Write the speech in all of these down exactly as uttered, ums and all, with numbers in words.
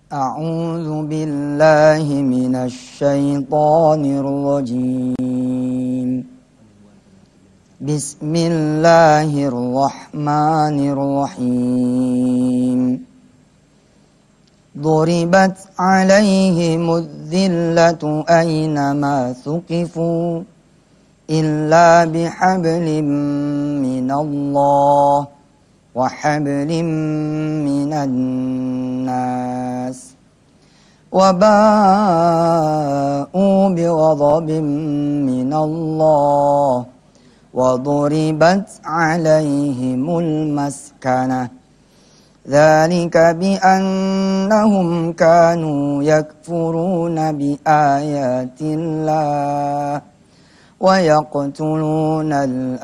A'udzu billahi minasy syaithanir rajim. Bismillahirrahmanirrahim. Duribat 'alaihimudz zillatu aynama thuqifu illa bihablim minallah wa hablim minan nas wa ba'u bighadabin minallah wa duribat 'alaihimul maskanah dzalika bi annahum kanu yakfuruna bi ayatillah wa yaqtulunal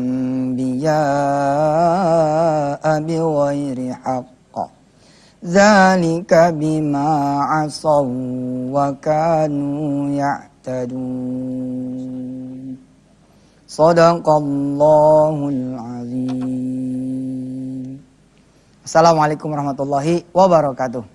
anbiya'a bighairi haqq dzalika bima 'asaw wa kanu ya'tadun. Shadaqallahul azim. Assalamualaikum warahmatullahi wabarakatuh.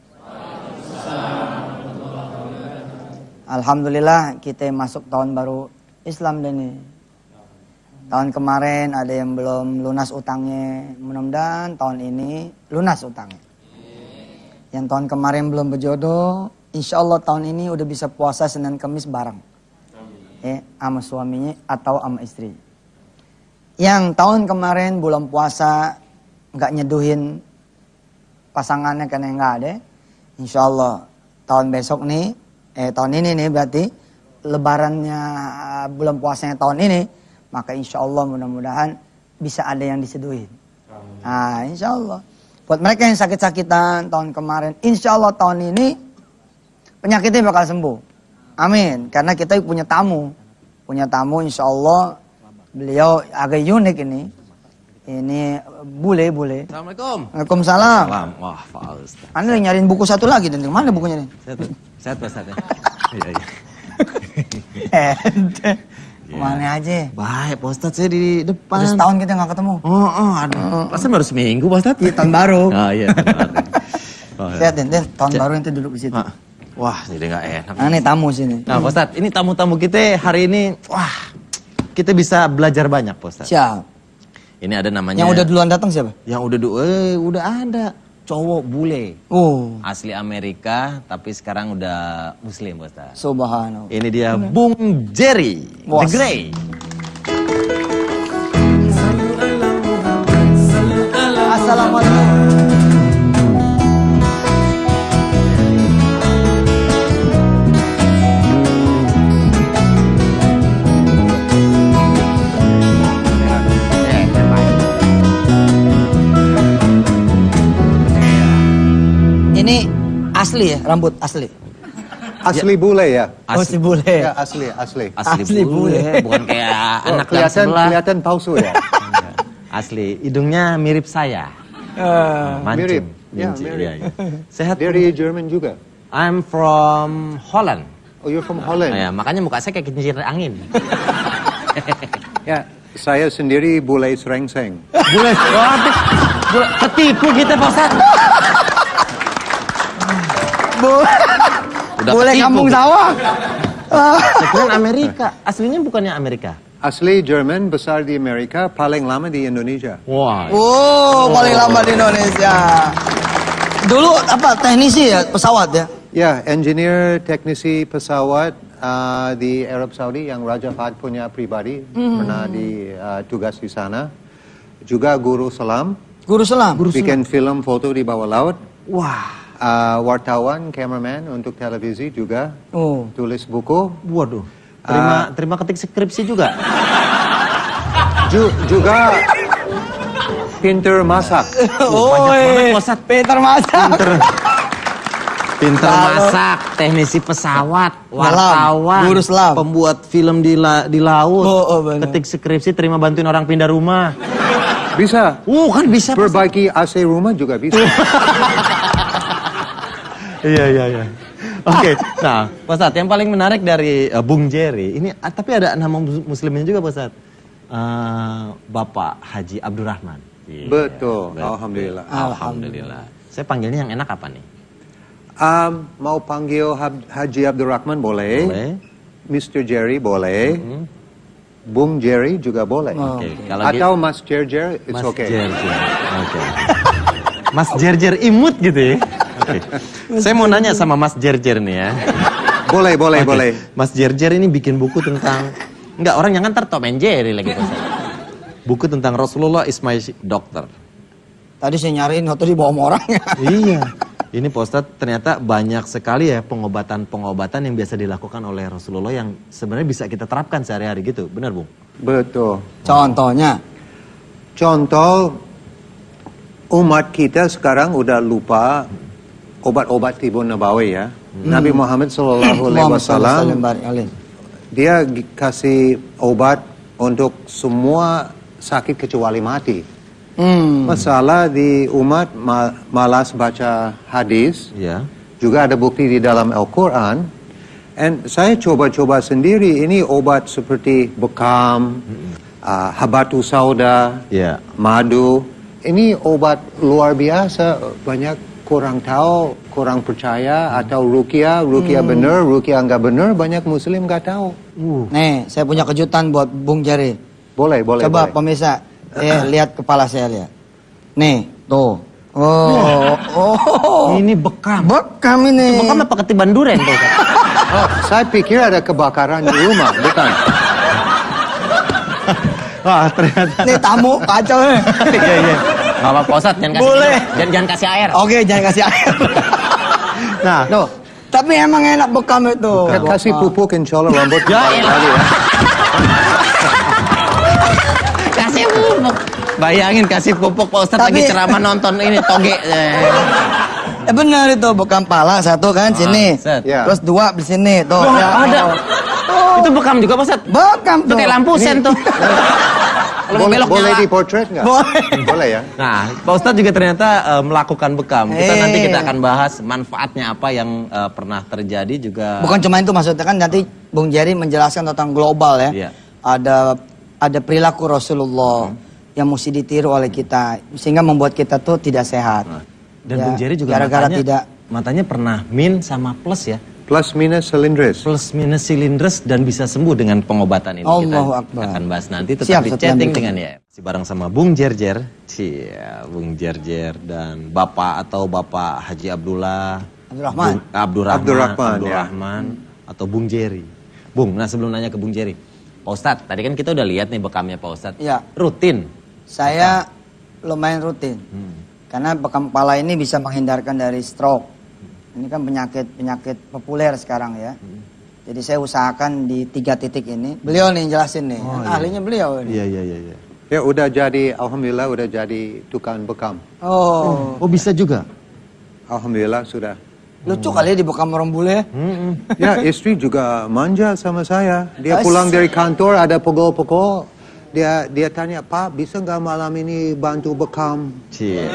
Alhamdulillah kita masuk tahun baru Islam ini. Tahun kemarin ada yang belum lunas utangnya, mudah-mudahan tahun ini lunas utangnya. Yang tahun kemarin belum berjodoh, insya Allah tahun ini udah bisa puasa Senin Kamis bareng, ya, sama suaminya atau sama istri. Yang tahun kemarin belum puasa, nggak nyeduhin pasangannya karena nggak ada, insya Allah tahun besok nih, eh tahun ini nih berarti lebarannya bulan puasanya tahun ini, maka insya Allah mudah-mudahan bisa ada yang diseduhin. Nah insya Allah. Buat mereka yang sakit-sakitan tahun kemarin, insya Allah tahun ini penyakitnya bakal sembuh. Amin. Karena kita punya tamu. Punya tamu insya Allah. Beliau agak unik ini. Ini bule, bule. Assalamualaikum. Waalaikumsalam. Salam. Wah, Pak Ustaz. Anda lagi nyariin buku satu lagi, dan mana bukunya nih? Sehat, sehat Pak Ustaz ya? Iya, iya. Kemana aja? Baik Pak Ustaz, saya di depan. Udah setahun kita gak ketemu. Oh, oh aduh. Oh. Pasal baru seminggu Pak Ustaz. Iya, tahun baru. Oh iya, tahun baru. Oh, Lihat, Den, Den, tahun baru nanti duduk di situ. Ah. Wah, jadi gak enak. Nah, ini tamu sini. Nah Pak Ustaz, ini tamu-tamu kita hari ini, wah, kita bisa belajar banyak Pak Ustaz. Siap. Ini ada namanya. Yang udah duluan datang siapa? Yang udah du eh udah ada. Cowok bule. Oh. Asli Amerika tapi sekarang udah muslim Pak Ustaz. Subhanallah. Ini dia Bung Jerry Bos. The Grey. Assalamualaikum. Ini asli ya, rambut asli. Asli ya. Bule ya? Asli. Oh, si bule. Ya, asli, asli. Asli, Asli bule. bule. Bukan kayak Oh, anak yang kelihatan, sebelah. kelihatan palsu ya? Asli, hidungnya mirip saya. Uh, Mancing. mirip. Ya, Mancing, mirip. iya, iya. Sehat. Dari Jerman juga? I'm from Holland. Oh, you're from Holland? Ya, makanya muka saya kayak kincir angin. Ya, saya sendiri bule serengseng. Bule, waduh, bule, ketipu kita Pak Ustaz. Bu, Udah boleh ketipu kampung kita. sawah. Sekarang Amerika, aslinya bukannya Amerika. Asli Jerman, besar di Amerika, paling lama di Indonesia. Wah. Oh, paling lama di Indonesia. Dulu apa teknisi ya pesawat ya? Ya, engineer teknisi pesawat uh, di Arab Saudi yang Raja Fahd punya pribadi, mm. pernah di uh, tugas di sana. Juga guru selam. Guru selam. Guru bikin film foto di bawah laut. Wah. Uh, wartawan, cameraman untuk televisi juga. Oh. Tulis buku. Waduh. Terima uh, terima ketik skripsi juga. Ju, juga pinter masak. Oh, banyak banget pinter masak. Pinter, pinter masak, teknisi pesawat, wartawan, guru selam, pembuat film di la, di laut, oh, oh, ketik skripsi, terima bantuin orang pindah rumah. Bisa. Uh, kan bisa. Perbaiki A C rumah juga bisa. Iya, iya, iya. Oke, okay. Nah, Pak Ustadz, yang paling menarik dari uh, Bung Jerry, ini uh, tapi ada nama muslimnya juga Pak Ustadz. Uh, Bapak Haji Abdurrahman. Yeah. Betul. Betul, Alhamdulillah. Alhamdulillah. Saya panggilnya yang enak apa nih? Um, mau panggil Hab- Haji Abdurrahman boleh. Boleh. mister Jerry boleh. Hmm. Bung Jerry juga boleh. Oh. Oke, kalau Atau gitu, Mas Jerjer, it's Mas okay. Jerjer. Oke. Mas Jerjer imut gitu ya. Oke. Saya mau nanya sama Mas Jerjer nih ya. Boleh, boleh, Oke. boleh. Mas Jerjer ini bikin buku tentang, enggak, orang jangan ntar Tom and Jerry lagi Pak Ustadz. Buku tentang Rasulullah is my doctor. Tadi saya nyariin waktu dibawa sama orangnya. Iya. Ini Pak Ustadz ternyata banyak sekali ya pengobatan-pengobatan yang biasa dilakukan oleh Rasulullah yang sebenarnya bisa kita terapkan sehari-hari gitu. Benar, Bung? Betul. Contohnya. Contoh, umat kita sekarang udah lupa obat-obat tibu nabawi ya. Hmm. Nabi Muhammad Sallallahu Alaihi Muhammad sallallahu Wasallam alaihi wasallam. dia gi- kasih obat untuk semua sakit kecuali mati. Hmm. Masalah di umat ma- malas baca hadis, Iya. juga ada bukti di dalam Al-Quran. And saya coba-coba sendiri, ini obat seperti bekam, uh, habatus sauda, Iya. madu. Ini obat luar biasa, banyak kurang tahu, kurang percaya, atau ruqyah, ruqyah benar, ruqyah nggak benar, banyak muslim nggak tahu. Uh. Nih, saya punya kejutan buat Bung Jerry. Boleh, boleh, Coba boleh. pemirsa, eh, lihat kepala saya lihat. Nih, tuh. Oh, oh. Ini bekam. Bekam ini. Bekam apa ketiban duren Pak Ustadz? Oh, saya pikir ada kebakaran di rumah, bukan? Wah, ternyata. Nih tamu kacau nih. Iya, iya. Gak apa-apa Ustadz, jangan kasih Boleh. minum. Jangan, jangan kasih air. Oke, jangan kasih air. Nah, Tuh. Tapi emang enak bekam itu. Ya, kasih pupuk insya Allah rambut Ya, balik elah. lagi ya. kasih pupuk. Bayangin kasih pupuk Pak Ustadz Tapi- lagi ceramah nonton ini toge. Eh. Eh benar itu bekam pala satu kan sini. set. Ya. Terus dua di sini tuh. Oh, Ya, ada. oh. Itu bekam juga Pak Ustadz. Bekam Itu tuh. kayak lampu sen tuh. Kalau mau Boleh, belok boleh nyala. di portrait nggak? Boleh. Boleh ya. Nah, Pak Ustadz juga ternyata eh, melakukan bekam. Kita Eh. nanti kita akan bahas manfaatnya apa yang eh, pernah terjadi juga. Bukan cuma itu maksudnya kan nanti Bung Jerry menjelaskan tentang global ya. Iya. Ada ada perilaku Rasulullah yang mesti ditiru oleh kita sehingga membuat kita tuh tidak sehat. Nah, dan Ya, Bung Jerry juga gara-gara matanya, tidak matanya pernah min sama plus ya. Plus minus silindris. Plus minus silindres dan bisa sembuh dengan pengobatan ini. Allahu Kita Akbar. akan bahas nanti tetap Siap, di setelah chatting berikut. dengan ya. Si bareng sama Bung Jerjer, Cia, Bung Jerjer dan Bapak atau Bapak Haji Abdullah Abdurrahman. Bung- Abdurrahman, Abdurrahman, ya. Abdurrahman atau Bung Jerry. Bung, nah sebelum nanya ke Bung Jerry, Pak Ustadz, tadi kan kita udah lihat nih bekamnya Pak Ustadz. Iya. Rutin. Saya lumayan rutin. Hmm. Karena bekam kepala ini bisa menghindarkan dari stroke. Ini kan penyakit-penyakit populer sekarang ya. Hmm. Jadi saya usahakan di tiga titik ini. Beliau nih yang jelasin nih. Oh, Kan iya. ahlinya beliau ini. Iya, iya, iya. iya. Ya udah jadi, alhamdulillah udah jadi tukang bekam. Oh, Oh bisa juga? Alhamdulillah sudah. lucu kali ya di bekam orang bule. Hmm. Ya istri juga manja sama saya. Dia As- pulang dari kantor ada pukul-pukul. Dia dia tanya, Pak bisa nggak malam ini bantu bekam? Cie.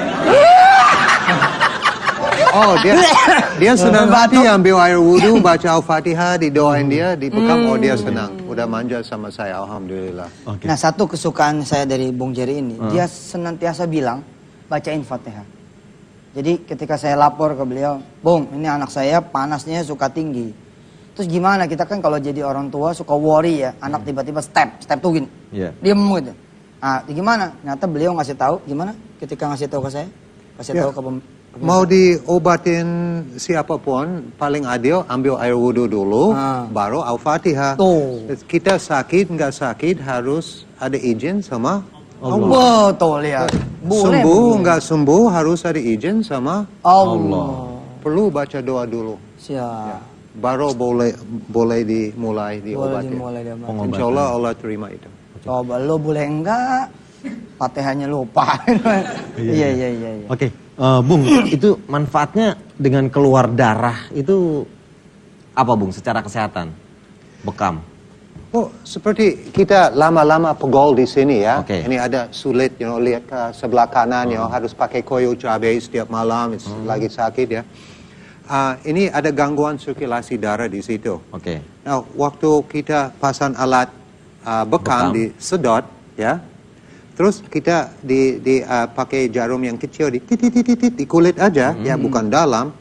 Oh dia dia senang Bantu. hati ambil air wudhu, baca Al-Fatihah, didoain dia, di bekam. Oh dia senang. Udah manja sama saya, alhamdulillah. Oke. Nah satu kesukaan saya dari Bung Jerry ini, dia senantiasa bilang bacain Fatihah. Jadi ketika saya lapor ke beliau, Bung ini anak saya panasnya suka tinggi. Terus gimana kita kan kalau jadi orang tua suka worry ya, anak tiba-tiba step, step tuh gini, Iya. diem gitu. Nah gimana? Ternyata beliau ngasih tahu gimana? Ketika ngasih tahu ke saya, kasih Ya. tahu ke pem- Mau diobatin siapapun, paling adil ambil air wudhu dulu, Ah. baru Al-Fatihah. Tuh. Kita sakit nggak sakit harus ada izin sama Allah. Wah, tuh lihat. Boleh, Sembuh boleh. nggak sembuh harus ada izin sama Allah. perlu baca doa dulu. Siap. Baru boleh boleh dimulai Boleh diobatin. dimulai dia. Bang. Pengobatan. Insya Allah Allah terima itu. Coba lo boleh enggak? Fatihahnya lupa. Iya iya iya. iya. Oke, eh, Bung, itu manfaatnya dengan keluar darah itu apa Bung secara kesehatan? Bekam. Oh, seperti kita lama-lama pegol di sini ya. Oke. Ini ada sulit, you know, lihat ke sebelah kanan, you know, harus pakai koyo cabai setiap malam, it's lagi sakit ya. Ah, ini ada gangguan sirkulasi darah di situ. Oke. Nah, waktu kita pasang alat ah, bekam, Bekam. disedot, ya, terus kita di, di ah, pakai jarum yang kecil di titit titit di kulit aja, ya bukan dalam,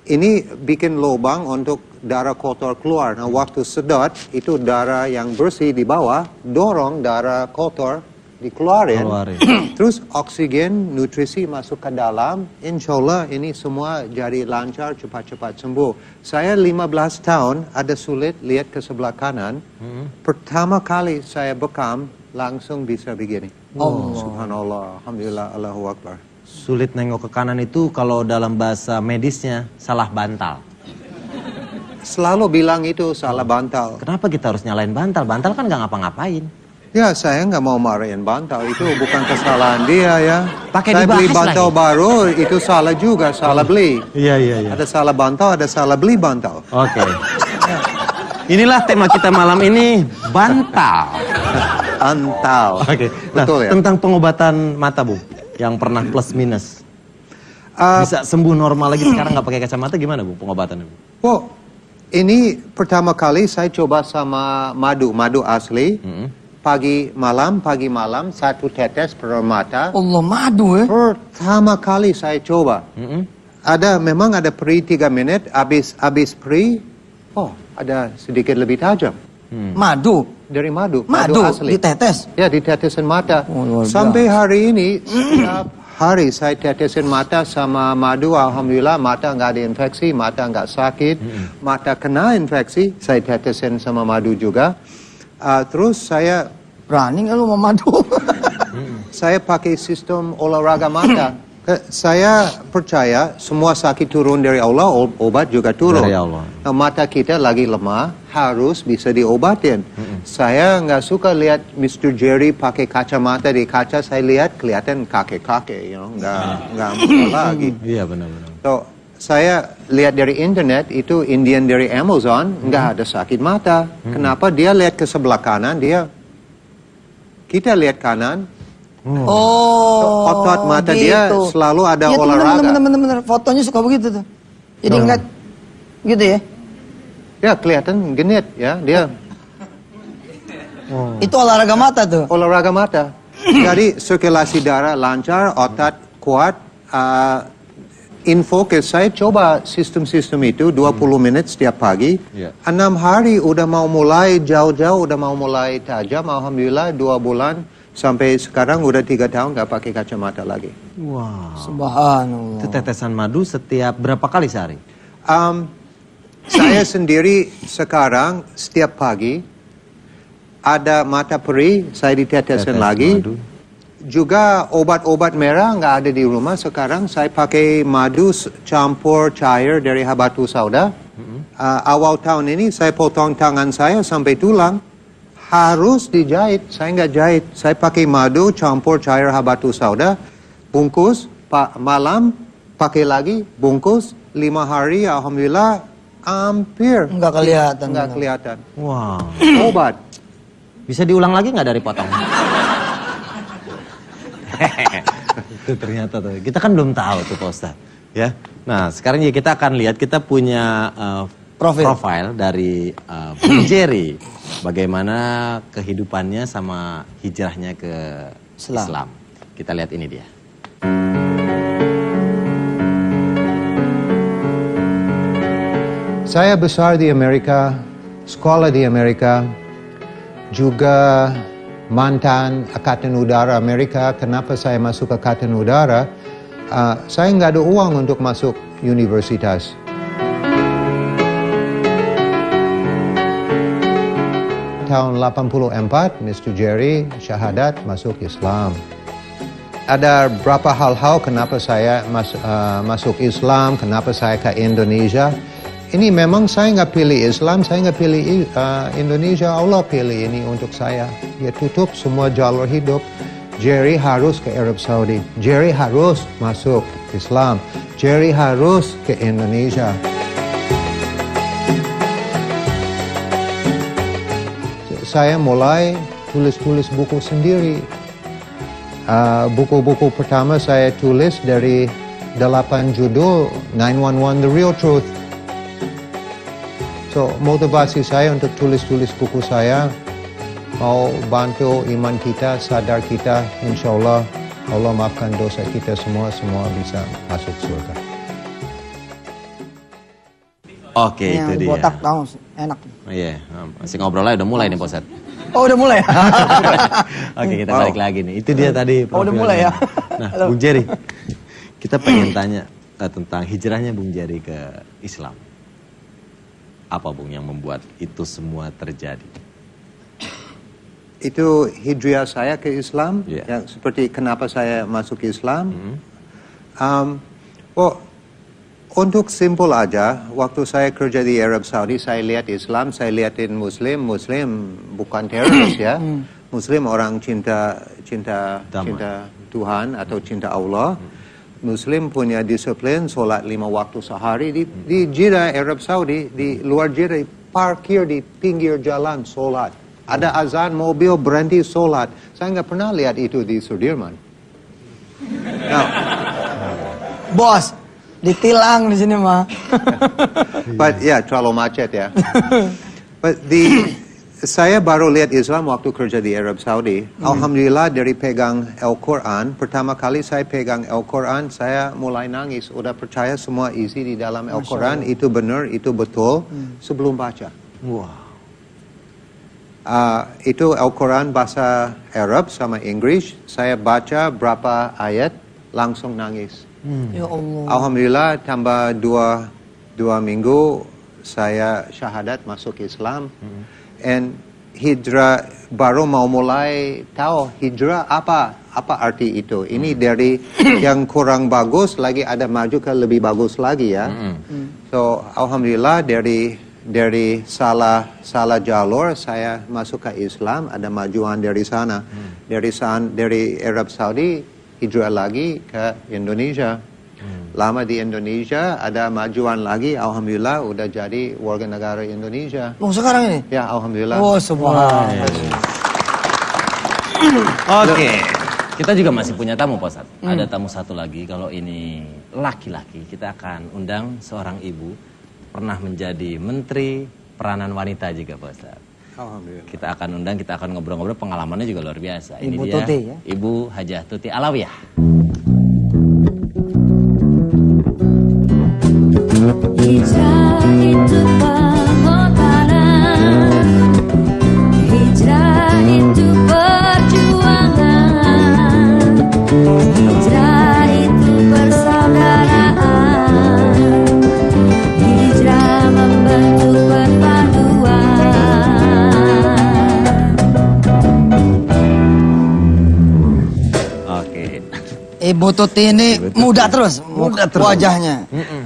ini bikin lubang untuk darah kotor keluar. Nah, waktu sedot, itu darah yang bersih di bawah, dorong darah kotor dikeluarin. Keluarin. Terus oksigen, nutrisi masuk ke dalam. Insya Allah ini semua jadi lancar, cepat-cepat sembuh. Saya lima belas tahun ada sulit lihat ke sebelah kanan. Hmm. Pertama kali saya bekam, langsung bisa begini. Oh, subhanallah, alhamdulillah, Allahu Akbar. Sulit nengok ke kanan itu kalau dalam bahasa medisnya salah bantal. Selalu bilang itu salah bantal. Kenapa kita harus nyalain bantal? Bantal kan nggak ngapa-ngapain. Ya, saya nggak mau marahin bantal. Itu bukan kesalahan dia ya. Pakai saya beli dibahas bantal lagi. baru, itu salah juga, salah beli. Iya, iya, iya. Ada salah bantal, ada salah beli bantal. Oke. Inilah tema kita malam ini, bantal. Antal. Oke. Nah, Betul ya? tentang pengobatan mata, Bu, yang pernah plus minus. Uh, Bisa sembuh normal lagi sekarang nggak pakai kacamata, gimana, Bu, pengobatannya, Bu? Oh, ini pertama kali saya coba sama madu, madu asli. Mm-hmm. Pagi malam, pagi malam, satu tetes per mata. Allah, madu ya. Pertama kali saya coba. Mm-hmm. Ada, memang ada peri tiga menit, habis habis peri, oh, ada sedikit lebih tajam. Hmm. Madu? Dari madu, madu, madu asli. Ditetes? Ya, ditetesin mata. Oh, sampai hari ini, setiap hari saya tetesin mata sama madu, alhamdulillah mata nggak ada infeksi, mata nggak sakit. Mm-hmm. Mata kena infeksi, saya tetesin sama madu juga. Uh, terus saya berani nggak lu mau madu? Saya pakai sistem olahraga mata. Saya percaya semua sakit turun dari Allah, obat juga turun. Dari Allah. Nah, mata kita lagi lemah, harus bisa diobatin. Mm-hmm. Saya nggak suka lihat mister Jerry pakai kacamata di kaca. Saya lihat kelihatan kakek-kakek, you know, nggak nggak masalah lagi. Iya, benar-benar. So, saya lihat dari internet itu Indian dari Amazon nggak hmm. ada sakit mata. Hmm. Kenapa dia lihat ke sebelah kanan, dia kita lihat kanan. Oh, so, otot mata gitu. Dia selalu ada ya, olahraga. Bener-bener fotonya suka begitu tuh. Jadi oh. ngeliat gitu ya? Ya kelihatan genit ya dia. Oh. Itu olahraga mata tuh. Olahraga mata. Jadi sirkulasi darah lancar, otot kuat. Uh, In Focus, saya coba sistem-sistem itu dua puluh hmm. menit setiap pagi. Yeah. Enam hari udah mau mulai jauh-jauh, udah mau mulai tajam. Alhamdulillah dua bulan sampai sekarang udah tiga tahun nggak pakai kacamata lagi. Wow. Subhanallah. Itu tetesan madu setiap berapa kali sehari? Um, saya sendiri sekarang setiap pagi ada mata perih, saya ditetesin Tetes lagi. Madu. Juga obat-obat merah nggak ada di rumah. Sekarang saya pakai madu campur cair dari habatus sauda. Mm-hmm. uh, awal tahun ini saya potong tangan saya sampai tulang. Harus dijahit. Saya nggak jahit. Saya pakai madu campur cair habatus sauda. Bungkus, pa- malam pakai lagi. Bungkus, lima hari. Alhamdulillah hampir. Nggak kelihatan. Nggak kelihatan. Wow. Obat. Bisa diulang lagi nggak dari potong? Itu ternyata tuh. Kita kan belum tahu tuh Pak Ustadz. Ya. Nah sekarang ya kita akan lihat, kita punya uh, profil. profil dari uh, Bung Jerry. Bagaimana kehidupannya sama hijrahnya ke Islam. Islam. Kita lihat ini dia. Saya besar di Amerika, sekolah di Amerika, juga mantan Angkatan Udara Amerika. Kenapa saya masuk Angkatan Udara? Uh, saya nggak ada uang untuk masuk universitas. Tahun delapan puluh empat, mister Jerry syahadat masuk Islam. Ada berapa hal-hal kenapa saya mas, uh, masuk Islam, kenapa saya ke Indonesia. Ini memang saya nggak pilih Islam, saya nggak pilih uh, Indonesia, Allah pilih ini untuk saya. Dia tutup semua jalur hidup. Jerry harus ke Arab Saudi, Jerry harus masuk Islam, Jerry harus ke Indonesia. Saya mulai tulis-tulis buku sendiri. Uh, buku-buku pertama saya tulis dari delapan judul, nine one one The Real Truth. So, motivasi saya untuk tulis-tulis buku saya mau bantu iman kita, sadar kita, insya Allah Allah maafkan dosa kita semua, semua bisa masuk surga. Oke, itu yang dia. botak tahu enak. Oh, iya, masih ngobrolnya udah mulai nih Pak Ustadz. Oh udah mulai. Oke, kita Wow. balik lagi nih. Itu dia tadi. Oh, udah mulai ya. Nah, Halo. Bung Jerry, kita pengen tanya uh, tentang hijrahnya Bung Jerry ke Islam. Apa Bung yang membuat itu semua terjadi? Itu hijrah saya ke Islam, Iya. yang seperti kenapa saya masuk Islam. Hmm. Um, oh, untuk simpel aja, waktu saya kerja di Arab Saudi, saya lihat Islam, saya lihatin Muslim, Muslim bukan teroris ya, Muslim orang cinta cinta Damai. cinta Tuhan atau cinta Allah. Muslim punya disiplin, sholat lima waktu sehari di di Jeddah Arab Saudi, di luar Jeddah parkir di pinggir jalan sholat. Ada azan mobil berhenti sholat. Saya nggak pernah lihat itu di Sudirman. Now, Bos, ditilang di sini mah. but ya terlalu macet ya. But di saya baru lihat Islam waktu kerja di Arab Saudi. Alhamdulillah dari pegang Al-Quran, pertama kali saya pegang Al-Quran, saya mulai nangis. Udah percaya semua isi di dalam Al-Quran itu benar, itu betul sebelum baca. Wah. Uh, itu Al-Quran bahasa Arab sama Inggris. Saya baca berapa ayat langsung nangis. Ya Allah. Alhamdulillah tambah dua dua minggu saya syahadat masuk Islam. And hijrah baru mau mulai tahu hijrah apa apa arti itu. Ini dari yang kurang bagus lagi ada maju ke lebih bagus lagi ya. So alhamdulillah dari dari salah salah jalur saya masuk ke Islam, ada majuan dari sana. Dari san dari Arab Saudi hijrah lagi ke Indonesia. Lama di Indonesia, ada majuan lagi, alhamdulillah udah jadi warga negara Indonesia. Oh sekarang ini? Ya, alhamdulillah. Oh subhanallah. Oke. Kita juga masih punya tamu Pak Ustadz. Ada tamu satu lagi, kalau ini laki-laki, kita akan undang seorang ibu pernah menjadi menteri peranan wanita juga Pak Ustadz. Alhamdulillah. Kita akan undang, kita akan ngobrol-ngobrol, pengalamannya juga luar biasa. Ini Ibu dia, Tuti, ya? Ibu Hajah Tuti Alawiyah. Hijrah itu pengorbanan, hijrah itu perjuangan, hijrah itu persaudaraan, hijrah membentuk perpaduan. Oke. Ibu Tuti ini Ibu Tuti. muda terus, Muda terus. wajahnya.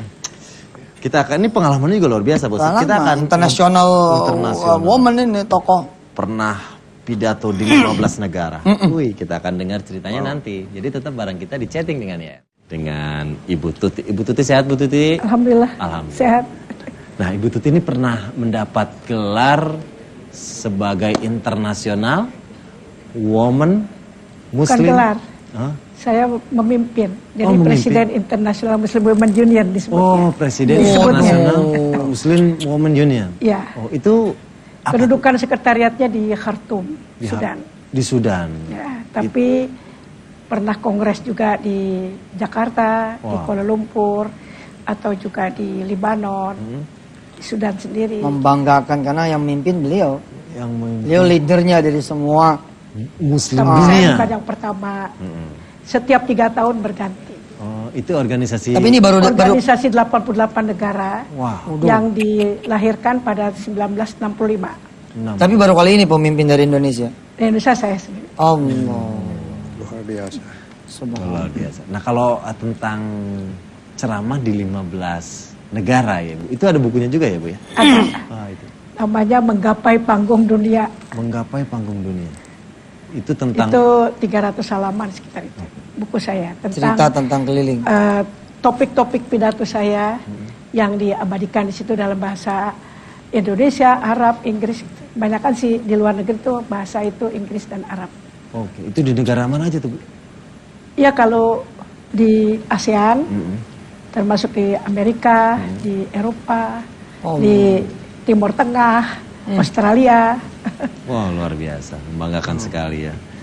Kita akan, ini pengalamannya juga luar biasa Pak Ustadz. Kita Pengalaman, akan international, internasional. uh, woman ini tokoh. Pernah pidato di lima belas negara. Wih, kita akan dengar ceritanya nanti. Jadi tetap bareng kita di chatting dengan ya. Dengan Ibu Tuti. Ibu Tuti sehat Bu Tuti? Alhamdulillah, Alhamdulillah. sehat. Nah, Ibu Tuti ini pernah mendapat gelar sebagai internasional woman muslim. Bukan gelar, Hah? saya memimpin. Jadi Oh, memimpin. Presiden International Muslim Women Union disebutnya. Oh, Presiden Disebutnya. Internasional Muslim Women Union. Ya. Oh, itu apa? Kedudukan sekretariatnya di Khartoum, Di- Sudan. Di Sudan. Ya, tapi pernah kongres juga di Jakarta, di Wow. Kuala Lumpur, atau juga di Libanon, Hmm. di Sudan sendiri. Membanggakan karena yang mimpin beliau. Yang memimpin Beliau leadernya dari semua. Muslim Tapi saya dunia. bukan yang pertama. Mm-mm. Setiap tiga tahun berganti. Oh, itu organisasi. Tapi ini baru baru Organisasi delapan puluh delapan negara Wow. yang dilahirkan pada seribu sembilan ratus enam puluh lima. enam. tapi baru kali ini pemimpin dari Indonesia. Di Indonesia saya sendiri. Allah. Luar biasa. Subhanallah. Luar biasa. Nah, kalau uh, tentang ceramah di lima belas negara ya, Bu. Itu ada bukunya juga ya, Bu ya? Ada Ah, itu. namanya Menggapai Panggung Dunia. Menggapai panggung dunia. Itu tentang Itu tiga ratus halaman sekitar itu. Buku saya Cerita tentang tentang keliling. eh, topik-topik pidato saya yang diabadikan di situ dalam bahasa Indonesia, Arab, Inggris. Banyak kan sih di luar negeri itu bahasa itu Inggris dan Arab. Oke, itu di negara mana aja tuh, Bu? Ya kalau di ASEAN, Mm-mm. termasuk di Amerika, di Eropa, Oh. di Timur Tengah, Australia. Wah, luar biasa. Membanggakan sekali ya.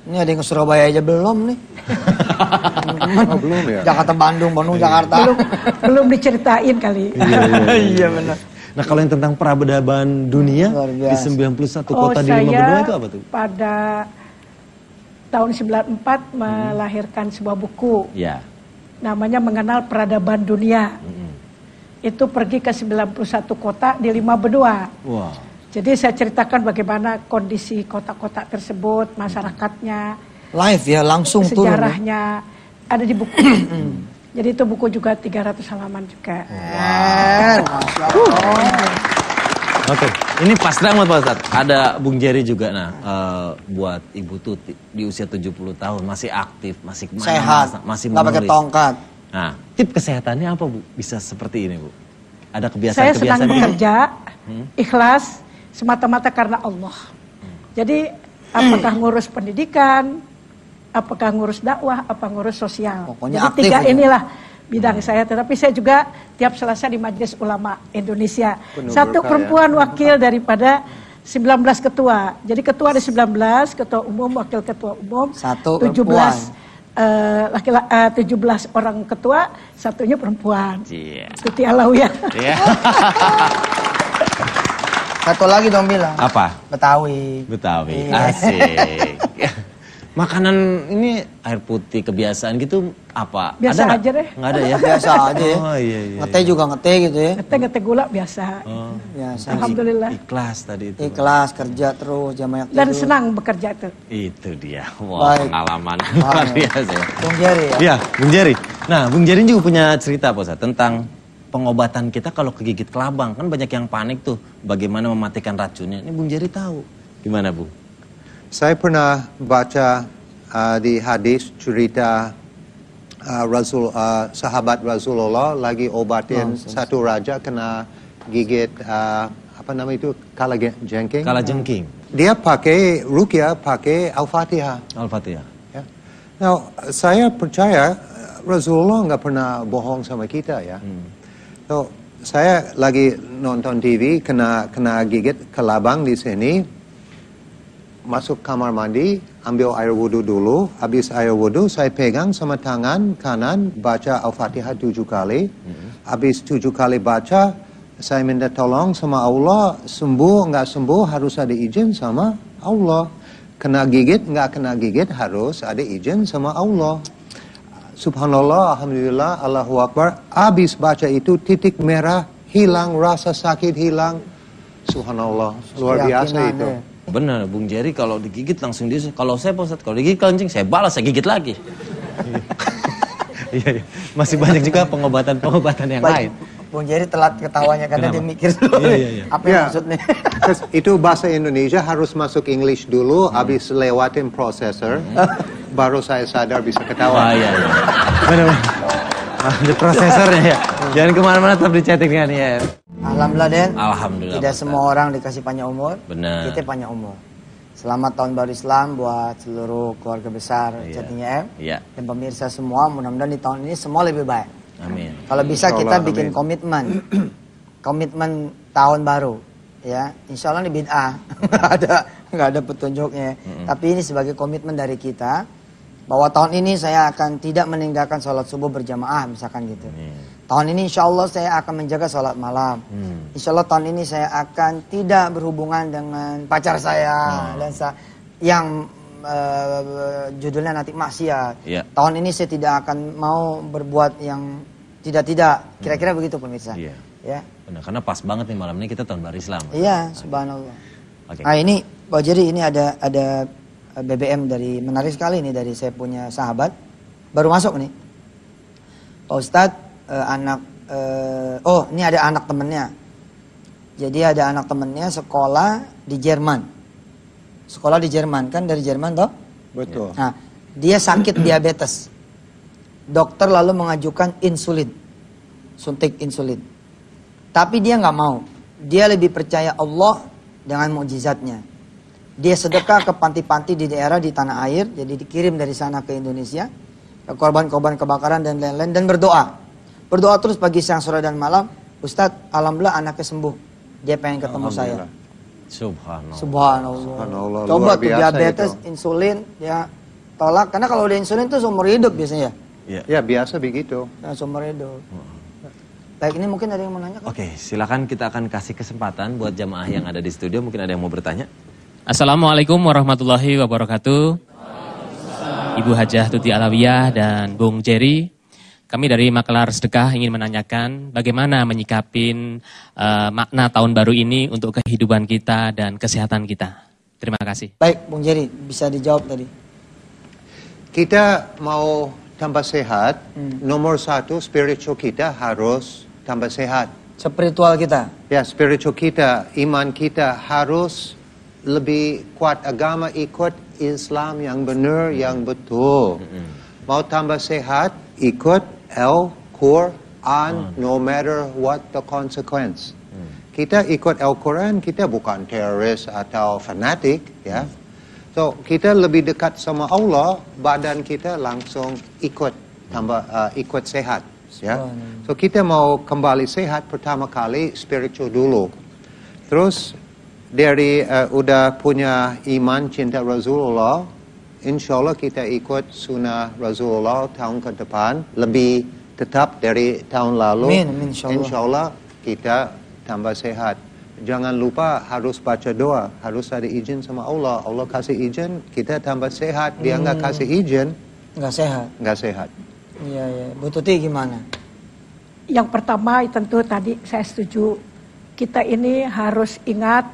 Ini ada yang ke Surabaya aja belum nih. Oh, belum ya? Jakarta, Bandung, Bandung, Jakarta. Belum belum diceritain kali. Iya benar. Nah kalau yang tentang peradaban dunia Luar di biasa. sembilan puluh satu Oh, kota di lima saya benua itu apa tuh? pada tahun sembilan puluh empat melahirkan sebuah buku. Ya. Namanya Mengenal Peradaban Dunia. Mm-mm. Itu pergi ke sembilan puluh satu kota di lima benua. Wah. Jadi saya ceritakan bagaimana kondisi kota-kota tersebut, masyarakatnya, Live ya, langsung turun. sejarahnya, ada di buku. Jadi itu buku juga tiga ratus halaman juga. Eh, Masya Allah. Oke, ini pas banget Pak Ustadz. Ada Bung Jerry juga, nah eh, buat Ibu Tuti di usia tujuh puluh tahun masih aktif, masih kemana, Sehat, masih nggak pakai menulis. tongkat. Nah, tip kesehatannya apa Bu? Bisa seperti ini Bu? Ada Saya kebiasaan-kebiasaan sedang gitu? bekerja, ikhlas, semata-mata karena Allah. Jadi apakah ngurus pendidikan, apakah ngurus dakwah, apa ngurus sosial. Pokoknya Jadi aktif tiga ya. inilah bidang saya. Tetapi saya juga tiap Selasa di Majelis Ulama Indonesia. Penuh Satu berkah, perempuan wakil daripada sembilan belas ketua. Jadi ketua ada sembilan belas, ketua umum, wakil ketua umum. Satu tujuh belas eh, laki-laki, eh, tujuh belas orang ketua, satunya perempuan. Iya. Tuti Alawiyah. Iya. Satu lagi dong bilang. Apa? Betawi. Betawi. Iya. Asik. Makanan ini air putih kebiasaan gitu apa? Biasa nggak? aja deh. Nggak ada ya? Biasa aja ya. Oh iya iya. Ngeteh juga ngeteh gitu ya. Ngeteh-ngeteh gula biasa. Oh. Biasa. Alhamdulillah. Ikhlas tadi itu. Ikhlas kerja terus, jam banyak Dan tidur. senang bekerja itu. Itu dia. Wah, Baik. pengalaman luar biasa ya. Bung Jerry ya. Iya, Bung Jerry. Nah, Bung Jerry juga punya cerita Pak Ustadz tentang pengobatan kita kalau kegigit kelabang. Kan banyak yang panik tuh bagaimana mematikan racunnya. Ini Bung Jerry tahu. Gimana, Bu? Saya pernah baca uh, di hadis cerita uh, Rasul uh, sahabat Rasulullah lagi obatin satu raja kena gigit uh, apa nama itu kalajengking. Kala jengking. Dia pakai ruqyah pakai Al-Fatihah. Al-Fatihah. Ya. Now saya percaya uh, Rasulullah nggak pernah bohong sama kita ya. So saya lagi nonton T V kena kena gigit kelabang di sini. Masuk kamar mandi, ambil air wudhu dulu. Habis air wudhu, saya pegang sama tangan kanan, baca Al-Fatihah tujuh kali. Habis tujuh kali baca, saya minta tolong sama Allah, sembuh nggak sembuh harus ada izin sama Allah. Kena gigit nggak kena gigit harus ada izin sama Allah. Subhanallah, Alhamdulillah, Allahu Akbar. Habis baca itu titik merah hilang, rasa sakit hilang. Subhanallah, luar biasa Keyakinan, itu. ya. Benar, Bung Jerry kalau digigit langsung dia. Kalau saya Pak Ustadz, kalau digigit kencing, saya balas, saya gigit lagi. Iya, iya. Masih banyak juga pengobatan-pengobatan yang lain. Baik, Bung Jerry telat ketawanya karena Kenapa? dia mikir dulu. Iya, nih. iya, iya. Apa yang Ya. maksudnya? Terus itu bahasa Indonesia harus masuk English dulu, habis lewatin processor, baru saya sadar bisa Wah, ketawa. iya, iya. Benar-benar. Ah, di prosesornya ya. Jangan kemana-mana, tetap di chatting dengan ya. Alhamdulillah Den. Alhamdulillah, Tidak Pak semua orang dikasih panjang umur. Benar. Kita panjang umur. Selamat tahun baru Islam buat seluruh keluarga besar Iya. Chattingnya M. Iya. Dan pemirsa semua, mudah-mudahan di tahun ini semua lebih baik. Amin. Kalau bisa Insya kita Allah, bikin amin. komitmen. Komitmen tahun baru. Ya, insya Allah ini bid'ah. Nggak ada, nggak ada petunjuknya. Tapi ini sebagai komitmen dari kita. Bahwa tahun ini saya akan tidak meninggalkan sholat subuh berjamaah, misalkan gitu. Tahun ini insya Allah saya akan menjaga sholat malam. Hmm. Insya Allah tahun ini saya akan tidak berhubungan dengan pacar saya dan sa yang eh, judulnya nanti maksiat. Iya. Tahun ini saya tidak akan mau berbuat yang tidak-tidak. Kira-kira begitu pemirsa. Iya. Ya. Benar, karena pas banget nih malam ini kita tahun baru Islam. Iya, subhanallah. Oke. Nah ini Pak Jerry, ini ada ada B B M dari menarik sekali ini dari saya punya sahabat baru masuk nih. Pak Ustadz eh, anak eh, oh ini ada anak temennya. Jadi ada anak temennya sekolah di Jerman. Sekolah di Jerman kan dari Jerman toh? Betul. Nah, dia sakit diabetes. Dokter lalu mengajukan insulin. Suntik insulin. Tapi dia nggak mau. Dia lebih percaya Allah dengan mukjizatnya. Dia sedekah ke panti-panti di daerah di tanah air, jadi dikirim dari sana ke Indonesia, ke korban-korban kebakaran dan lain-lain, dan berdoa. Berdoa terus pagi, siang, sore, dan malam. Ustadz, alhamdulillah anaknya sembuh. Dia pengen ketemu saya. Alhamdulillah. Subhanallah. Subhanallah. Subhanallah, Coba luar tuh biasa diabetes, itu. insulin, ya tolak. Karena kalau udah insulin tuh seumur hidup biasanya. Ya. Ya biasa begitu. Ya, seumur hidup. Baik, ini mungkin ada yang mau nanya kan? Oke, silakan kita akan kasih kesempatan buat jamaah yang ada di studio. Mungkin ada yang mau bertanya. Assalamualaikum warahmatullahi wabarakatuh. Ibu Hajah Tuti Alawiyah dan Bung Jerry. Kami dari Makelar Sedekah ingin menanyakan bagaimana menyikapin uh, makna tahun baru ini untuk kehidupan kita dan kesehatan kita. Terima kasih. Baik, Bung Jerry, bisa dijawab tadi. Kita mau tambah sehat, nomor satu spiritual kita harus tambah sehat. Spiritual kita. Ya, spiritual kita, iman kita harus lebih kuat. Agama ikut Islam yang benar, yang betul. Mau tambah sehat, ikut Al-Quran, no matter what the consequence. Kita ikut Al-Quran, kita bukan teroris atau fanatik, ya. So, kita lebih dekat sama Allah, badan kita langsung ikut tambah uh, ikut sehat, ya. So, kita mau kembali sehat pertama kali spiritual dulu. Terus dari uh, udah punya iman cinta Rasulullah, insya Allah kita ikut sunnah Rasulullah tahun ke depan lebih tetap dari tahun lalu. Amin, amin, insya Allah. Insya Allah kita tambah sehat. Jangan lupa harus baca doa, harus ada izin sama Allah. Allah kasih izin, kita tambah sehat. Dia nggak kasih izin, Nggak sehat. nggak sehat. Iya, iya. Bu Tuti gimana? Yang pertama tentu tadi saya setuju. Kita ini harus ingat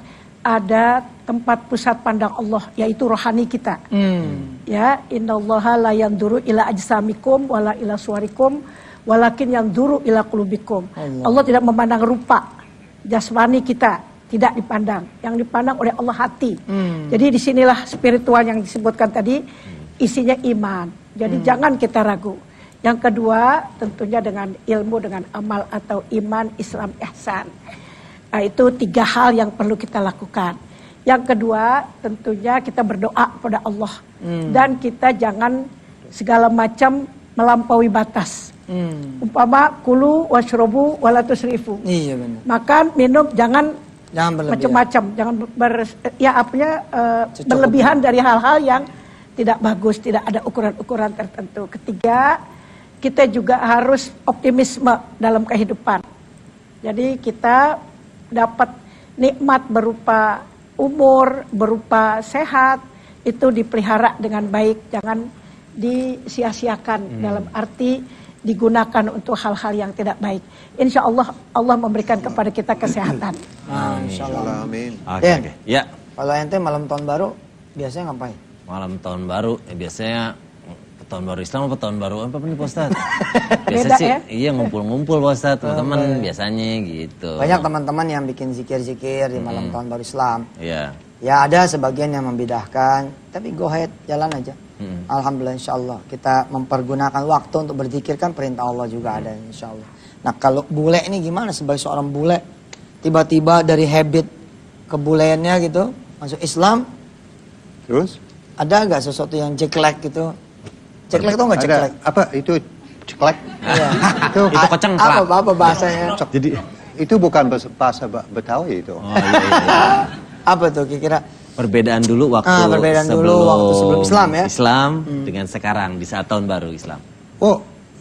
ada tempat pusat pandang Allah, yaitu rohani kita. Hmm. Ya, innallaha la yanduru ila ajsamikum wala ila suwarikum walakin yanduru ila qulubikum. Allah. Allah tidak memandang rupa jasmani kita, tidak dipandang. Yang dipandang oleh Allah hati. Hmm. Jadi disinilah spiritual yang disebutkan tadi, isinya iman. Jadi jangan kita ragu. Yang kedua tentunya dengan ilmu, dengan amal atau iman, Islam, ihsan. Nah, itu tiga hal yang perlu kita lakukan. Yang kedua tentunya kita berdoa kepada Allah. Hmm. Dan kita jangan segala macam melampaui batas. Hmm. Umpama kulu washrobu wala tusrifu. Iya benar. Makan, minum, jangan Jangan berlebihan. macam-macam, jangan ber, ya apanya uh, Secukupnya. berlebihan dari hal-hal yang tidak bagus, tidak ada ukuran-ukuran tertentu. Ketiga, kita juga harus optimisme dalam kehidupan. Jadi kita dapat nikmat berupa umur, berupa sehat, itu dipelihara dengan baik, jangan disia-siakan hmm. dalam arti digunakan untuk hal-hal yang tidak baik. Insya Allah Allah memberikan kepada kita kesehatan. Nah, insya Allah. Amin. Oke, Den. oke. Ya, Kalau ente malam tahun baru biasanya ngapain? malam tahun baru ya biasanya tahun baru Islam apa tahun baru apa nih Pak Ustadz? Biasa Beda, sih, ya? iya ngumpul-ngumpul Pak Ustadz, teman-teman biasanya gitu. Banyak teman-teman yang bikin zikir-zikir di malam tahun baru Islam. Iya. Ya ada sebagian yang membidahkan, tapi go ahead, jalan aja. Hmm. Alhamdulillah insya Allah kita mempergunakan waktu untuk berzikir, kan perintah Allah juga ada insya Allah. Nah kalau bule ini gimana sebagai seorang bule? Tiba-tiba dari habit kebuleannya gitu, masuk Islam, Terus? ada nggak sesuatu yang jeklek gitu? Jeklek tuh nggak Ada jeklek? apa itu ceklek? Iya. itu Itu koceng, apa, Pak. apa bahasanya? Jadi itu bukan bahasa bahasa Ba- Betawi itu. oh iya, iya, iya. Apa tuh kira-kira? Perbedaan dulu waktu Ah, perbedaan sebelum, dulu waktu sebelum Islam ya? Islam dengan sekarang di saat tahun baru Islam. Oh,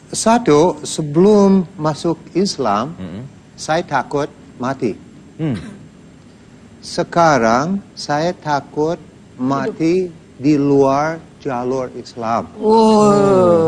satu sebelum masuk Islam, Mm-mm. saya takut mati. Hmm. Sekarang saya takut mati di luar jalur Islam. Wuh.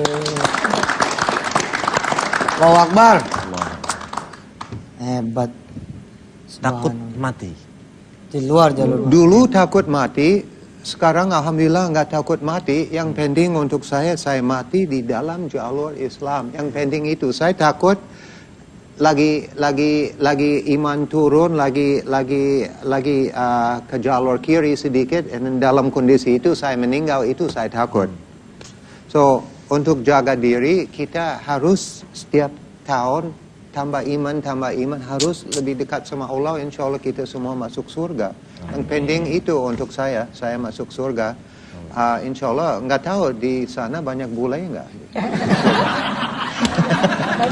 Allahu Akbar. Wah, Hebat. takut Subhanallah. mati. Di luar jalur. Dulu takut mati, sekarang alhamdulillah nggak takut mati. Yang penting untuk saya, saya mati di dalam jalur Islam. Yang penting itu, saya takut lagi lagi lagi iman turun, lagi lagi lagi uh, ke jalur kiri sedikit, dan dalam kondisi itu saya meninggal, itu saya takut. So untuk jaga diri kita harus setiap tahun tambah iman, tambah iman, harus lebih dekat sama Allah. Insya Allah kita semua masuk surga. Yang penting itu untuk saya, saya masuk surga. Uh, insya Allah nggak tahu di sana banyak bule nggak?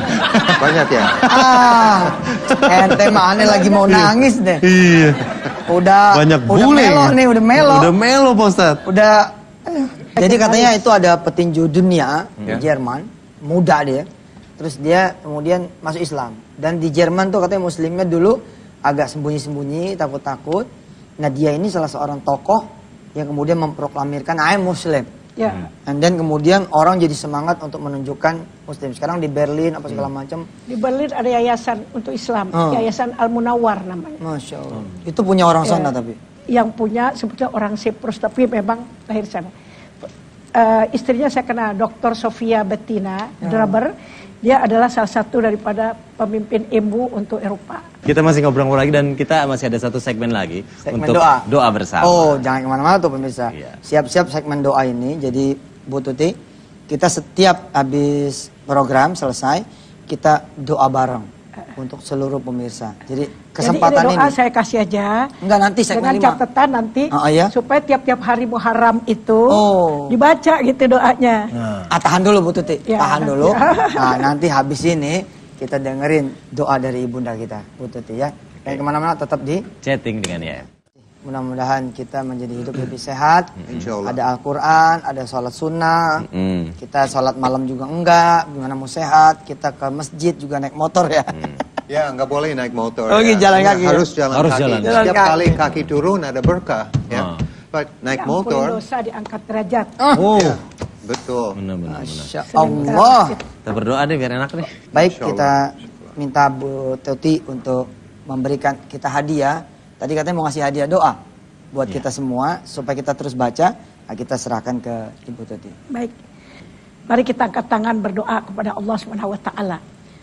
Banyak ya. Ah, ente mah aneh lagi mau nangis deh. Iya. Udah banyak udah bule. melo nih, udah melo. Udah melo, Pak Ustadz. Udah. Jadi katanya itu ada petinju dunia di Jerman, muda dia. Terus dia kemudian masuk Islam. Dan di Jerman tuh katanya muslimnya dulu agak sembunyi-sembunyi, takut-takut. Nah dia ini salah seorang tokoh yang kemudian memproklamirkan I am Muslim. Ya. And then kemudian orang jadi semangat untuk menunjukkan Muslim. Sekarang di Berlin apa segala macam. Di Berlin ada yayasan untuk Islam, Oh. Yayasan Al Munawwar namanya. Masya Allah. Itu punya orang sana Ya. tapi. Yang punya sebetulnya orang Siprus tapi memang lahir sana. Uh, istrinya saya kenal, Doktor Sofia Bettina Draber. Dia adalah salah satu daripada pemimpin E M U untuk Eropa. Kita masih ngobrol-ngobrol lagi dan kita masih ada satu segmen lagi Segmen untuk doa. doa bersama. Oh, jangan kemana-mana tuh pemirsa. Iya. Siap-siap segmen doa ini. Jadi Bu Tuti, kita setiap habis program selesai, kita doa bareng untuk seluruh pemirsa. Jadi kesempatan Jadi ini doa ini. saya kasih aja. Enggak, nanti segmen Dengan lima. catatan nanti Oh, iya? supaya tiap-tiap hari Muharram itu Oh. dibaca gitu doanya. Ah, tahan dulu Bu Tuti, Ya, tahan nanti. dulu. Nah, nanti habis ini kita dengerin doa dari ibunda kita, Bu Tuti ya. Dan kemana-mana tetap di. Chatting dengan ya. Mudah-mudahan kita menjadi hidup lebih sehat. Insya Allah. Ada Al-Quran, ada sholat sunnah. Mm. Kita sholat malam juga enggak. Gimana mau sehat? Kita ke masjid juga naik motor ya. Ya, nggak boleh naik motor. Oh, ya. jalan kaki ya? Harus jalan Harus kaki. jalan. Jalan Setiap kaki. kali kaki turun ada berkah. Ya. Ah. But naik Diampuni motor, dosa diangkat derajat. Oh, betul. benar-benar. Masya Allah. Kita berdoa deh biar enak deh. Baik, Insya kita minta Bu Tuti untuk memberikan kita hadiah. Tadi katanya mau ngasih hadiah doa buat Iya. kita semua supaya kita terus baca. Nah, kita serahkan ke Ibu Tuti. Baik. Mari kita angkat tangan berdoa kepada Allah Subhanahu wa taala.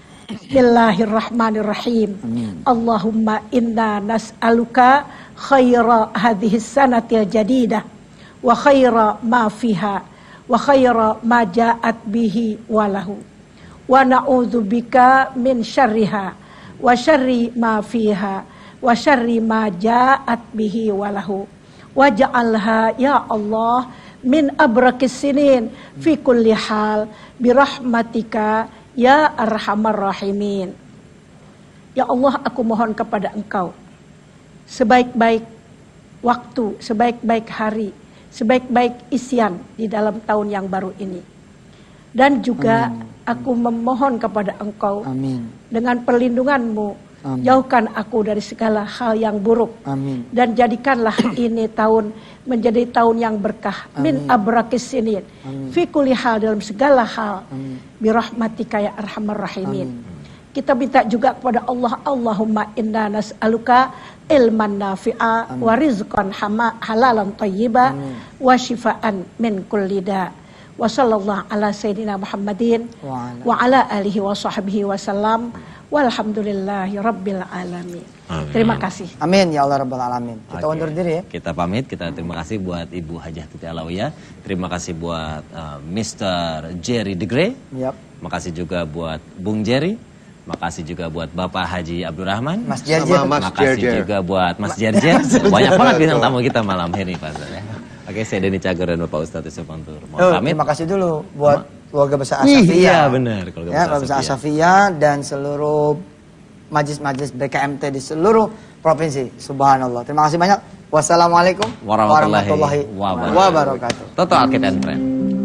Bismillahirrahmanirrahim. Allahumma inna nas'aluka khaira hadhihi sanatil jadidah wa khaira ma fiha wa khaira ma ja'at bihi walahu wa na'udzubika min syarriha wa syarri ma fiha wa syarri ma ja'at bihi walahu waj'alha ya Allah min abrakis sinin fi kulli hal birahmatika ya arhamar rahimin. Ya Allah, aku mohon kepada Engkau sebaik-baik waktu, sebaik-baik hari, sebaik-baik isian di dalam tahun yang baru ini. Dan juga aku memohon kepada Engkau Amin. dengan perlindungan-Mu, Amin. jauhkan aku dari segala hal yang buruk. Amin. Dan jadikanlah ini tahun menjadi tahun yang berkah. Min abrakis sinin. Fi kulli hal, dalam segala hal. Birahmatika ya arhamar rahimin. Kita minta juga kepada Allah, Allahumma inna nas'aluka ilman nafi'a wa rizqan hama halalan thayyiba wa shifaan min kulli da. Wa sallallahu ala sayyidina Muhammadin Wa ala- wa ala alihi wa sahbihi wa sallam. Walhamdulillahi rabbil alamin. Amin. Terima kasih. Amin ya Allah Rabbal Alamin. Kita Oke. undur diri ya. Kita pamit, kita terima kasih buat Ibu Hajah Tuti Alawiyah. Terima kasih buat uh, mister Jerry De Grey. Yap. Makasih juga buat Bung Jerry. Makasih juga buat Bapak Haji Abdurrahman. Mas Jerjer. Sama Mas Makasih Jerjer. juga buat Mas Jerjer. Banyak banget bintang tamu kita malam ini Pak Ustadz ya. Oke, saya Denny Cager dan Bapak Ustadz Yusuf Mantur. Mohon Oh, pamit. terima kasih dulu buat keluarga besar Iya, Asafiyah. benar, keluarga Ya, besar keluarga besar Asafiyah. Asafiyah dan seluruh majlis-majlis B K M T di seluruh provinsi. Subhanallah. Terima kasih banyak. Wassalamualaikum Warahmatullahi wabarakatuh. wabarakatuh. Toto Alkit and Friend.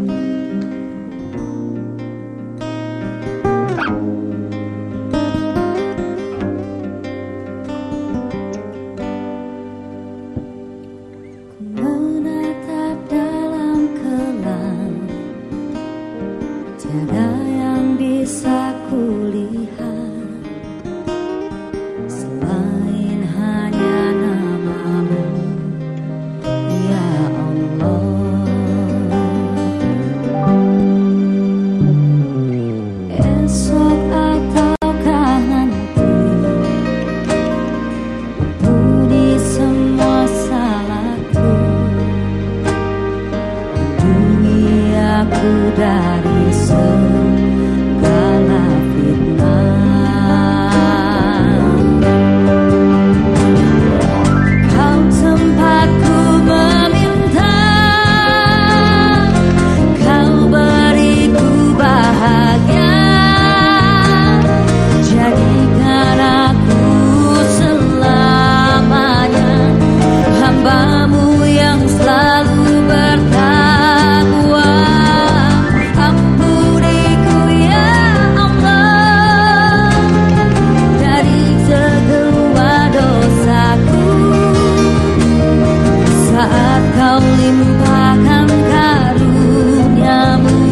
Menatap dalam kelam, tiada yang bisa kulihat selain hanya namamu, ya Allah. saat kau limpahkan karuniamu.